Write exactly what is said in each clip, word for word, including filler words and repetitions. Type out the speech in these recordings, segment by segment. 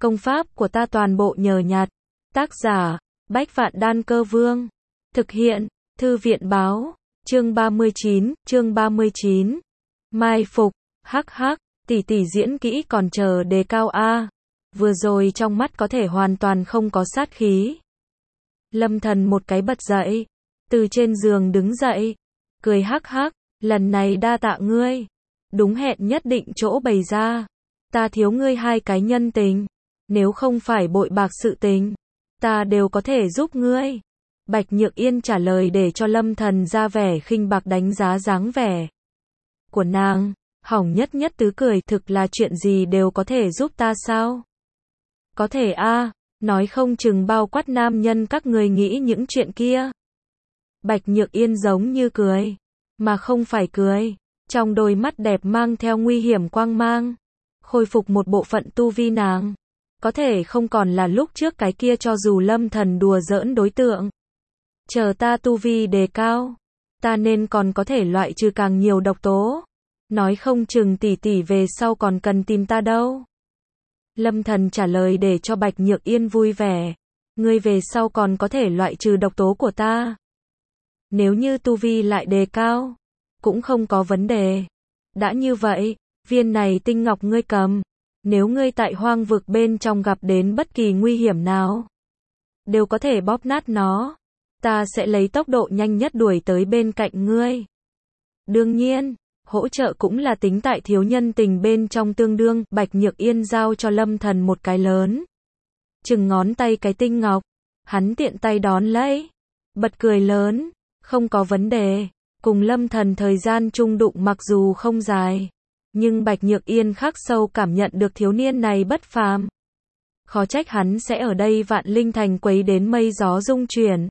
Công pháp của ta toàn bộ nhờ nhặt. Tác giả, Bách Vạn Đan Cơ Vương. Thực hiện, Thư viện báo. Chương ba mươi chín, chương ba mươi chín. Mai phục, hắc hắc, tỷ tỷ diễn kỹ còn chờ đề cao a. Vừa rồi trong mắt có thể hoàn toàn không có sát khí. Lâm Thần một cái bật dậy, từ trên giường đứng dậy, cười hắc hắc, lần này đa tạ ngươi. Đúng hẹn nhất định chỗ bày ra. Ta thiếu ngươi hai cái nhân tình. Nếu không phải bội bạc sự tình, ta đều có thể giúp ngươi. Bạch Nhược Yên trả lời để cho Lâm Thần ra vẻ khinh bạc đánh giá dáng vẻ của nàng. Hỏng nhất nhất tứ cười, thực là chuyện gì đều có thể giúp ta sao? Có thể a, nói không chừng bao quát nam nhân các người nghĩ những chuyện kia. Bạch Nhược Yên giống như cười, mà không phải cười, trong đôi mắt đẹp mang theo nguy hiểm quang mang. Khôi phục một bộ phận tu vi nàng, có thể không còn là lúc trước cái kia cho dù Lâm Thần đùa giỡn đối tượng. Chờ ta tu vi đề cao, ta nên còn có thể loại trừ càng nhiều độc tố. Nói không chừng tỷ tỷ về sau còn cần tìm ta đâu. Lâm Thần trả lời để cho Bạch Nhược Yên vui vẻ. Ngươi về sau còn có thể loại trừ độc tố của ta. Nếu như tu vi lại đề cao, cũng không có vấn đề. Đã như vậy, viên này tinh ngọc ngươi cầm. Nếu ngươi tại hoang vực bên trong gặp đến bất kỳ nguy hiểm nào, đều có thể bóp nát nó. Ta sẽ lấy tốc độ nhanh nhất đuổi tới bên cạnh ngươi. Đương nhiên, hỗ trợ cũng là tính tại thiếu nhân tình bên trong tương đương. Bạch Nhược Yên giao cho Lâm Thần một cái lớn chừng ngón tay cái tinh ngọc. Hắn tiện tay đón lấy, bật cười lớn, không có vấn đề. Cùng Lâm Thần thời gian chung đụng mặc dù không dài, nhưng Bạch Nhược Yên khắc sâu cảm nhận được thiếu niên này bất phàm. Khó trách hắn sẽ ở đây Vạn Linh Thành quấy đến mây gió rung chuyển.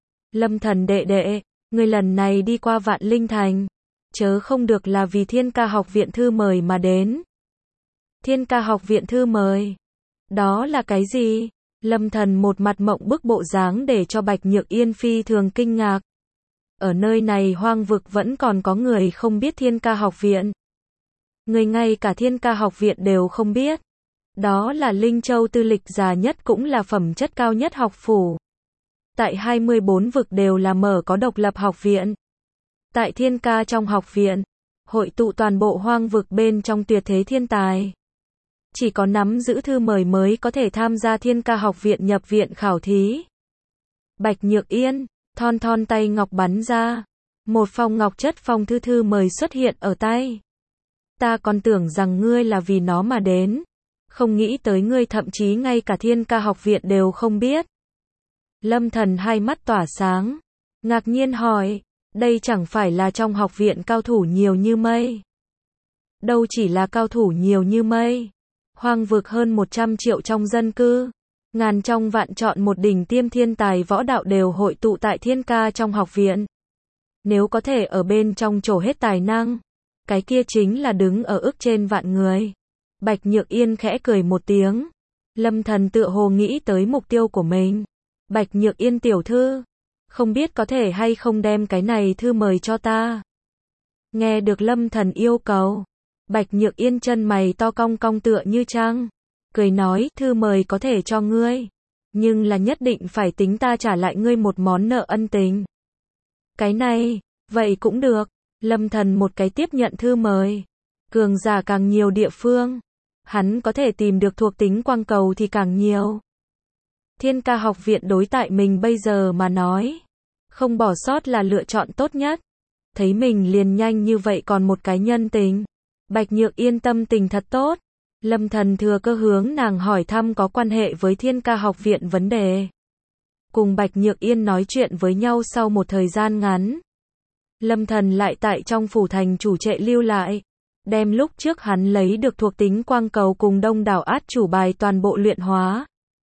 Lâm Thần đệ đệ, người lần này đi qua Vạn Linh Thành, chớ không được là vì Thiên Ca Học Viện thư mời mà đến. Thiên Ca Học Viện thư mời? Đó là cái gì? Lâm Thần một mặt mộng bức bộ dáng để cho Bạch Nhược Yên phi thường kinh ngạc. Ở nơi này hoang vực vẫn còn có người không biết Thiên Ca Học Viện. Người ngay cả Thiên Ca Học Viện đều không biết. Đó là Linh Châu tư lịch già nhất cũng là phẩm chất cao nhất học phủ. Tại hai mươi bốn vực đều là mở có độc lập học viện. Tại Thiên Ca trong học viện, hội tụ toàn bộ hoang vực bên trong tuyệt thế thiên tài. Chỉ có nắm giữ thư mời mới có thể tham gia Thiên Ca Học Viện nhập viện khảo thí. Bạch Nhược Yên, thon thon tay ngọc bắn ra. Một phong ngọc chất phong thư thư mời xuất hiện ở tay. Ta còn tưởng rằng ngươi là vì nó mà đến. Không nghĩ tới ngươi thậm chí ngay cả Thiên Ca Học Viện đều không biết. Lâm Thần hai mắt tỏa sáng, ngạc nhiên hỏi, đây chẳng phải là trong học viện cao thủ nhiều như mây? Đâu chỉ là cao thủ nhiều như mây. Hoang vực hơn một trăm triệu trong dân cư, ngàn trong vạn chọn một đỉnh tiêm thiên tài võ đạo đều hội tụ tại Thiên Ca trong học viện. Nếu có thể ở bên trong trổ hết tài năng, cái kia chính là đứng ở ức trên vạn người. Bạch Nhược Yên khẽ cười một tiếng. Lâm Thần tựa hồ nghĩ tới mục tiêu của mình. Bạch Nhược Yên tiểu thư, không biết có thể hay không đem cái này thư mời cho ta. Nghe được Lâm Thần yêu cầu, Bạch Nhược Yên chân mày to cong cong tựa như trăng, cười nói, thư mời có thể cho ngươi, nhưng là nhất định phải tính ta trả lại ngươi một món nợ ân tình. Cái này, vậy cũng được. Lâm Thần một cái tiếp nhận thư mời. Cường giả càng nhiều địa phương, hắn có thể tìm được thuộc tính quang cầu thì càng nhiều. Thiên Ca Học Viện đối tại mình bây giờ mà nói, không bỏ sót là lựa chọn tốt nhất. Thấy mình liền nhanh như vậy còn một cái nhân tình, Bạch Nhược Yên tâm tình thật tốt. Lâm Thần thừa cơ hướng nàng hỏi thăm có quan hệ với Thiên Ca Học Viện vấn đề. Cùng Bạch Nhược Yên nói chuyện với nhau sau một thời gian ngắn, Lâm Thần lại tại trong phủ thành chủ trệ lưu lại, đem lúc trước hắn lấy được thuộc tính quang cầu cùng đông đảo át chủ bài toàn bộ luyện hóa.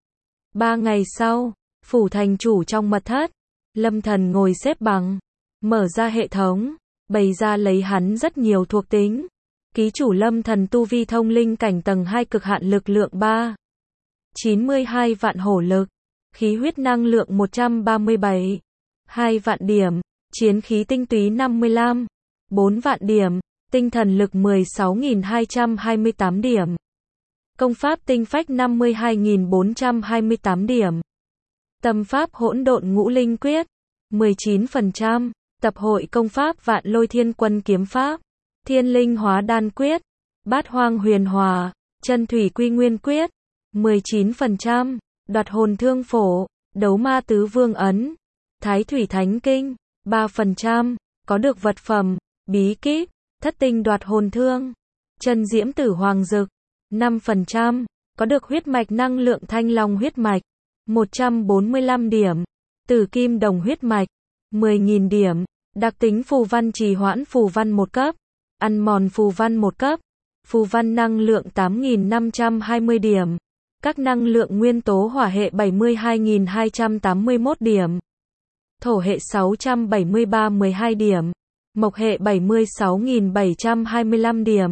Ba ngày sau, phủ thành chủ trong mật thất, Lâm Thần ngồi xếp bằng, mở ra hệ thống, bày ra lấy hắn rất nhiều thuộc tính. Ký chủ Lâm Thần tu vi thông linh cảnh tầng hai cực hạn lực lượng ba, chín mươi hai vạn hổ lực, khí huyết năng lượng một trăm ba mươi bảy, hai vạn điểm, chiến khí tinh túy năm mươi lăm, bốn vạn điểm, tinh thần lực mười sáu nghìn hai trăm hai mươi tám điểm. Công pháp tinh phách năm mươi hai nghìn bốn trăm hai mươi tám điểm. Tâm pháp hỗn độn ngũ linh quyết, mười chín phần trăm. Tập hội công pháp vạn lôi thiên quân kiếm pháp, thiên linh hóa đan quyết, bát hoang huyền hòa, chân thủy quy nguyên quyết, mười chín phần trăm. Đoạt hồn thương phổ, đấu ma tứ vương ấn, thái thủy thánh kinh, ba phần trăm. Có được vật phẩm, bí kíp, thất tinh đoạt hồn thương, chân diễm tử hoàng dực, năm phần trăm. Có được huyết mạch năng lượng thanh long huyết mạch, một trăm bốn mươi lăm điểm. Tử kim đồng huyết mạch, mười nghìn điểm. Đặc tính phù văn trì hoãn phù văn một cấp, ăn mòn phù văn một cấp, phù văn năng lượng tám nghìn năm trăm hai mươi điểm. Các năng lượng nguyên tố hỏa hệ bảy mươi hai nghìn hai trăm tám mươi mốt điểm. Thổ hệ sáu trăm bảy mươi ba mười hai điểm. Mộc hệ bảy mươi sáu nghìn bảy trăm hai mươi lăm điểm.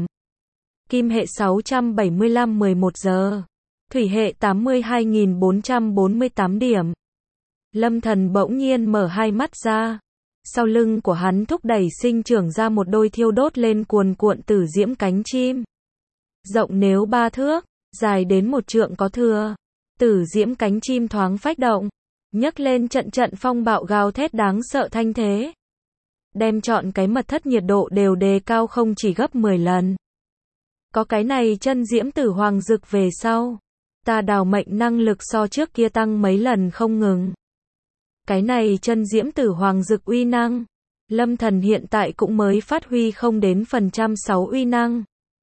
Kim hệ sáu trăm bảy mươi lăm mười một giờ. Thủy hệ tám mươi hai nghìn bốn trăm bốn mươi tám điểm. Lâm Thần bỗng nhiên mở hai mắt ra. Sau lưng của hắn thúc đẩy sinh trưởng ra một đôi thiêu đốt lên cuồn cuộn tử diễm cánh chim. Rộng nếu ba thước, dài đến một trượng có thừa. Tử diễm cánh chim thoáng phách động, nhấc lên trận trận phong bạo gào thét đáng sợ thanh thế. Đem chọn cái mật thất nhiệt độ đều đề cao không chỉ gấp mười lần. Có cái này chân diễm tử hoàng dực về sau, ta đào mệnh năng lực so trước kia tăng mấy lần không ngừng. Cái này chân diễm tử hoàng dực uy năng, Lâm Thần hiện tại cũng mới phát huy không đến phần trăm sáu uy năng.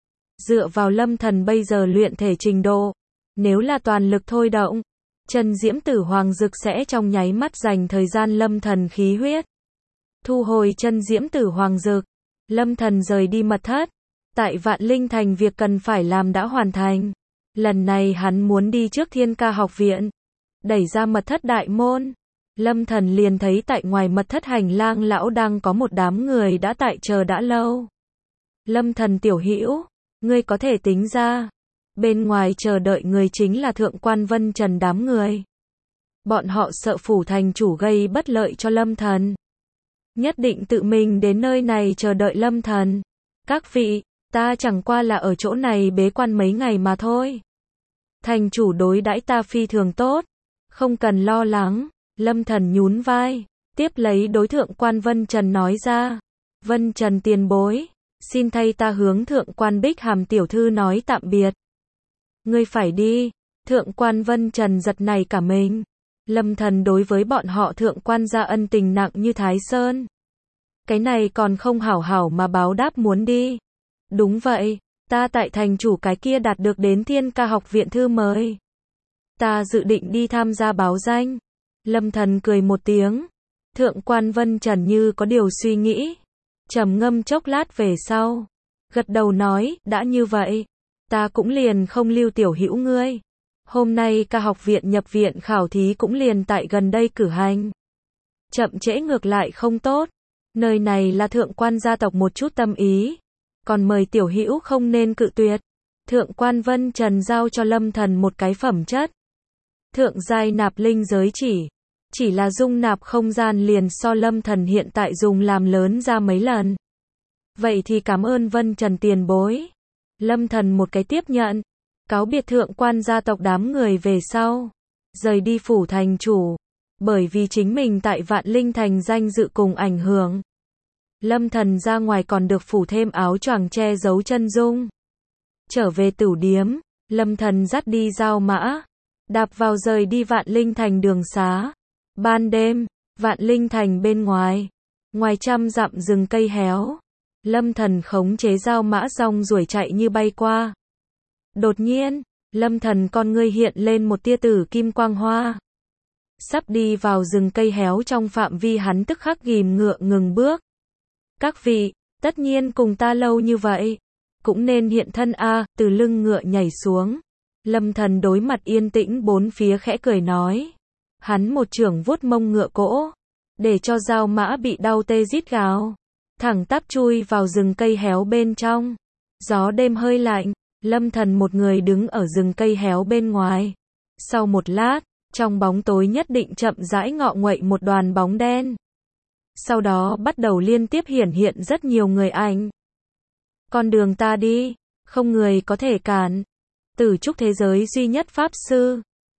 Dựa vào Lâm Thần bây giờ luyện thể trình độ, nếu là toàn lực thôi động, chân diễm tử hoàng dực sẽ trong nháy mắt dành thời gian Lâm Thần khí huyết. Thu hồi chân diễm tử hoàng dực, Lâm Thần rời đi mật thất. Tại Vạn Linh Thành việc cần phải làm đã hoàn thành. Lần này hắn muốn đi trước Thiên Ca học viện, đẩy ra mật thất đại môn. Lâm Thần liền thấy tại ngoài mật thất hành lang lão đang có một đám người đã tại chờ đã lâu. Lâm Thần tiểu hữu, ngươi có thể tính ra, bên ngoài chờ đợi người chính là Thượng quan Vân Trần đám người. Bọn họ sợ phủ thành chủ gây bất lợi cho Lâm Thần, nhất định tự mình đến nơi này chờ đợi Lâm Thần. Các vị, ta chẳng qua là ở chỗ này bế quan mấy ngày mà thôi. Thành chủ đối đãi ta phi thường tốt, không cần lo lắng. Lâm Thần nhún vai, tiếp lấy đối Thượng quan Vân Trần nói ra. Vân Trần tiền bối, xin thay ta hướng Thượng quan Bích Hàm tiểu thư nói tạm biệt. Ngươi phải đi. Thượng quan Vân Trần giật nảy cả mình. Lâm Thần đối với bọn họ Thượng quan gia ân tình nặng như Thái Sơn. Cái này còn không hảo hảo mà báo đáp muốn đi. Đúng vậy, ta tại thành chủ cái kia đạt được đến Thiên Ca học viện thư mời. Ta dự định đi tham gia báo danh. Lâm Thần cười một tiếng. Thượng quan Vân Trần như có điều suy nghĩ, trầm ngâm chốc lát về sau, gật đầu nói, đã như vậy, ta cũng liền không lưu tiểu hữu ngươi. Hôm nay Ca học viện nhập viện khảo thí cũng liền tại gần đây cử hành. Chậm trễ ngược lại không tốt. Nơi này là thượng quan gia tộc một chút tâm ý, còn mời tiểu hữu không nên cự tuyệt. Thượng quan Vân Trần giao cho Lâm Thần một cái phẩm chất. Thượng giai nạp linh giới chỉ, chỉ là dung nạp không gian liền so Lâm Thần hiện tại dùng làm lớn ra mấy lần. Vậy thì cảm ơn Vân Trần tiền bối. Lâm Thần một cái tiếp nhận, cáo biệt thượng quan gia tộc đám người về sau, rời đi phủ thành chủ, bởi vì chính mình tại Vạn Linh Thành danh dự cùng ảnh hưởng. Lâm Thần ra ngoài còn được phủ thêm áo choàng che giấu chân dung. Trở về tửu điếm, Lâm Thần dắt đi giao mã, đạp vào rời đi Vạn Linh Thành đường xá. Ban đêm, Vạn Linh Thành bên ngoài, ngoài trăm dặm rừng cây héo, Lâm Thần khống chế giao mã rong ruổi chạy như bay qua. Đột nhiên, Lâm Thần con ngươi hiện lên một tia tử kim quang hoa. Sắp đi vào rừng cây héo trong phạm vi hắn tức khắc ghìm ngựa ngừng bước. Các vị, tất nhiên cùng ta lâu như vậy, cũng nên hiện thân a. Từ lưng ngựa nhảy xuống, Lâm Thần đối mặt yên tĩnh bốn phía khẽ cười nói. Hắn một chưởng vuốt mông ngựa cỗ, để cho giao mã bị đau tê rít gào, thẳng tắp chui vào rừng cây héo bên trong. Gió đêm hơi lạnh, Lâm Thần một người đứng ở rừng cây héo bên ngoài. Sau một lát, trong bóng tối nhất định chậm rãi ngọ nguậy một đoàn bóng đen. Sau đó bắt đầu liên tiếp hiển hiện rất nhiều người ảnh. Con đường ta đi, không người có thể cản. Từ chúc thế giới duy nhất Pháp Sư.